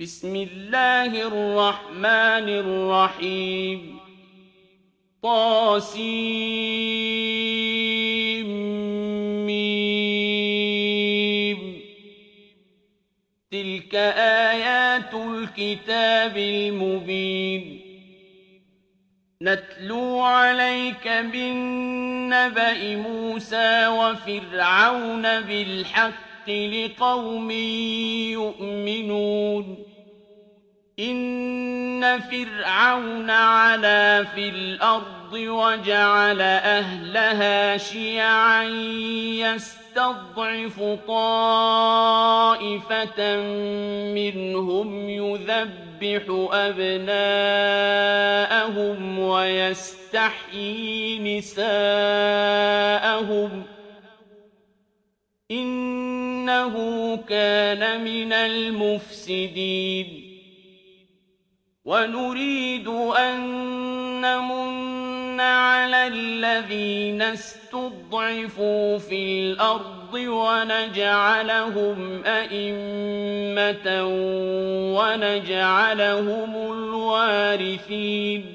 بسم الله الرحمن الرحيم طاسيم تلك آيات الكتاب المبين نتلو عليك بالنبأ موسى وفرعون بالحق لقوم يؤمنون إن فرعون علا في الأرض وجعل أهلها شيعا يستضعف طائفة منهم يذبح أبناءهم ويستحيي نساءهم إنه كان من المفسدين ونريد أن نمن على الذين استضعفوا في الأرض ونجعلهم أئمة ونجعلهم الوارثين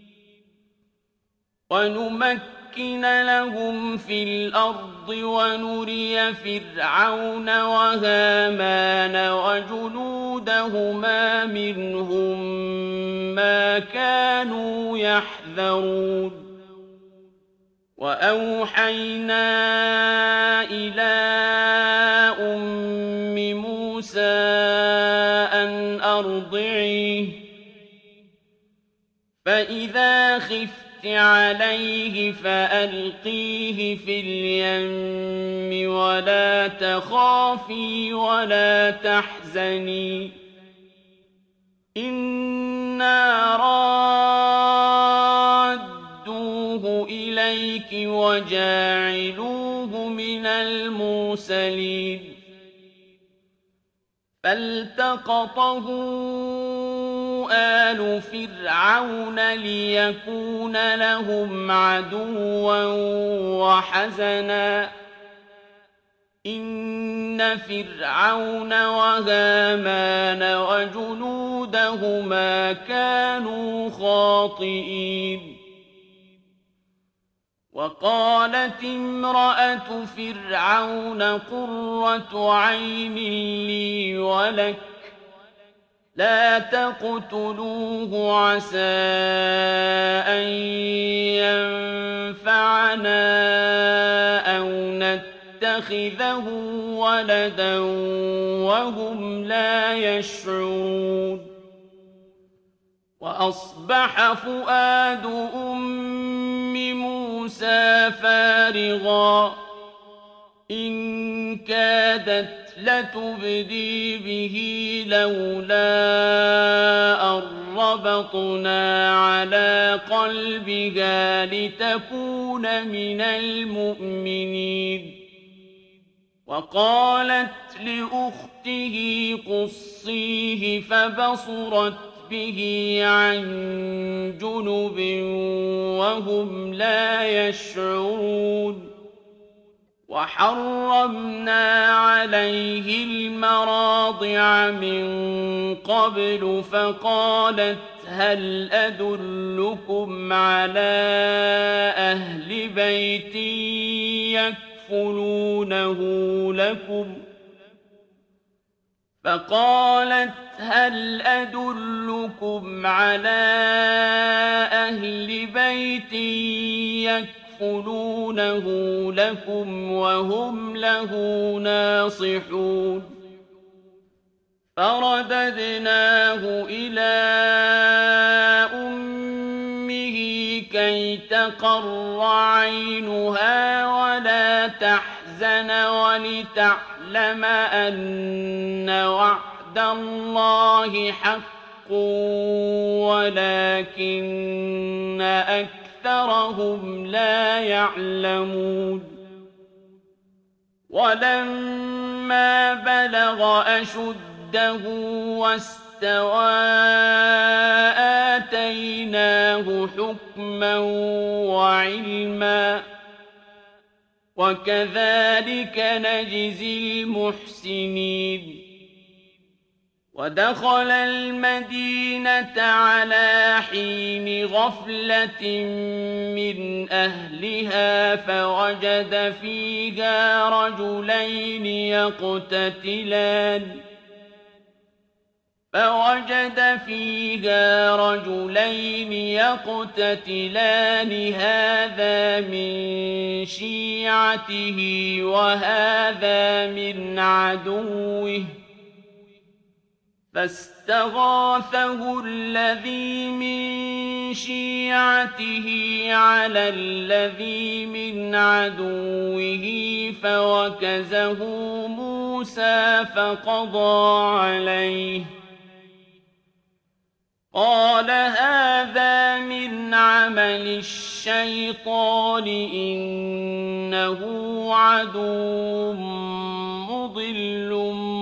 ونمكن لهم في الأرض ونري فرعون وهامان وجنودهما منهم ما كانوا يحذرون وأوحينا إلى أم موسى أن أرضعيه فإذا خفت عليه فألقيه في اليم ولا تخافي ولا تحزني إنا رادوه إليك وجاعلوه من المرسلين فالتقطه آل فرعون ليكون لهم عدوا وحزنا إن فرعون وهامان وجنودهما كانوا خاطئين وقالت امرأة فرعون قرة عين لي ولك لا تقتلوه عسى أن ينفعنا أو نتخذه ولدا وهم لا يشعرون وأصبح فؤاد أم موسى فارغا إن كادت لتبدي به لولا أن ربطنا على قلبها لتكون من المؤمنين وقالت لأخته قصيه فبصرت به عن جنب وهم لا يشعرون وحرمنا عليه المراضع من قبل فقالت هل أدلكم على أهل بيت يكفلونه لكم فقالت هل أدلكم على أهل بيت يكفلونه لكم وهم له ناصحون فرددناه إلى أمه كي تقر عينها ولا تحزن ولتعلم أن وعد الله حق ولكن أكثرهم لا يعلمون ولما بلغ أشده واستوى آتيناه حكما وعلما وكذلك نجزي المحسنين ودخل المدينة على حين غفلة من أهلها فوجد فيها رجلين يقتتلان هذا من شيعته وهذا من عدوه فاستغاثه الذي من شيعته على الذي من عدوه فوكزه موسى فقضى عليه قال هذا من عمل الشيطان إنه عدو مضل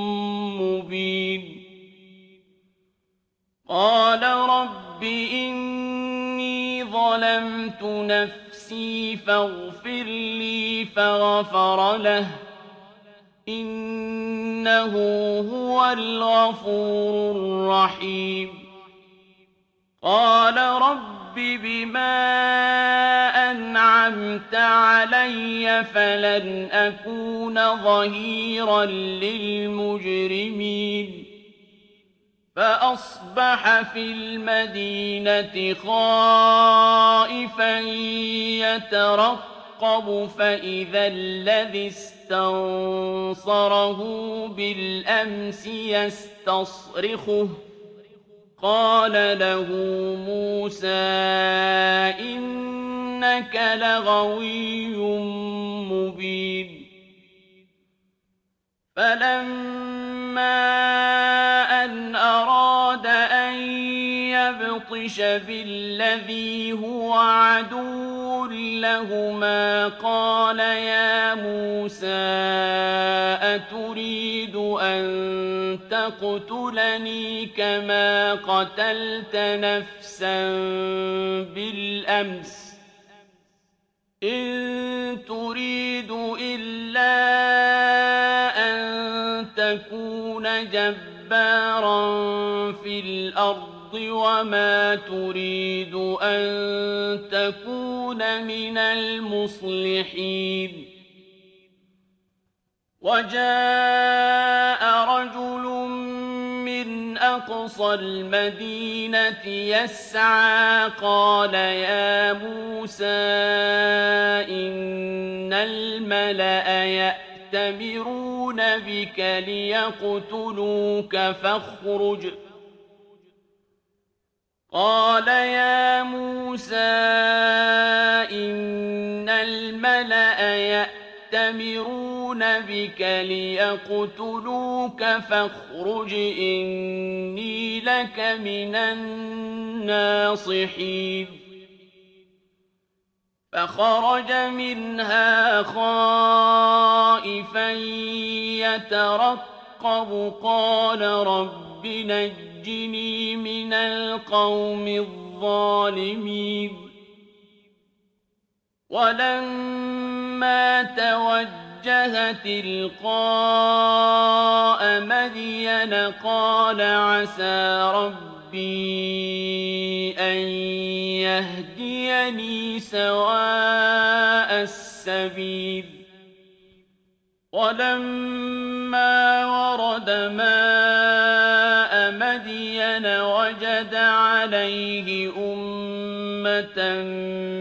مبين قال رب إني ظلمت نفسي فاغفر لي فغفر له إنه هو الغفور الرحيم قال رب بما أنعمت علي فلن أكون ظهيرا للمجرمين فأصبح في المدينة خائفا يترقب فإذا الذي استنصره بالأمس يستصرخه قال له موسى إنك لغوي مبين فلما أن أراد أن يبطش بالذي هو عدو لهما قال يا موسى أتريد أن تقتلني كما قتلت نفسا بالأمس إن تريد إلا أن تكون جبارا في الأرض وما تريد أن تكون من المصلحين وجاء رجل من أقصى المدينة يسعى قال يا موسى إن الملأ يأتمرون بك ليقتلوك فاخرج قال يا موسى إن الملأ يأتمرون بك ليقتلوك فاخرج إني لك من الناصحين فخرج منها خائفا يترقب قال رب نجني من القوم الظالمين ولما توجه تلقاء مدين قال عسى ربي أن يهديني سواء السبيل ولما ورد ماء مدين وجد عليه أمة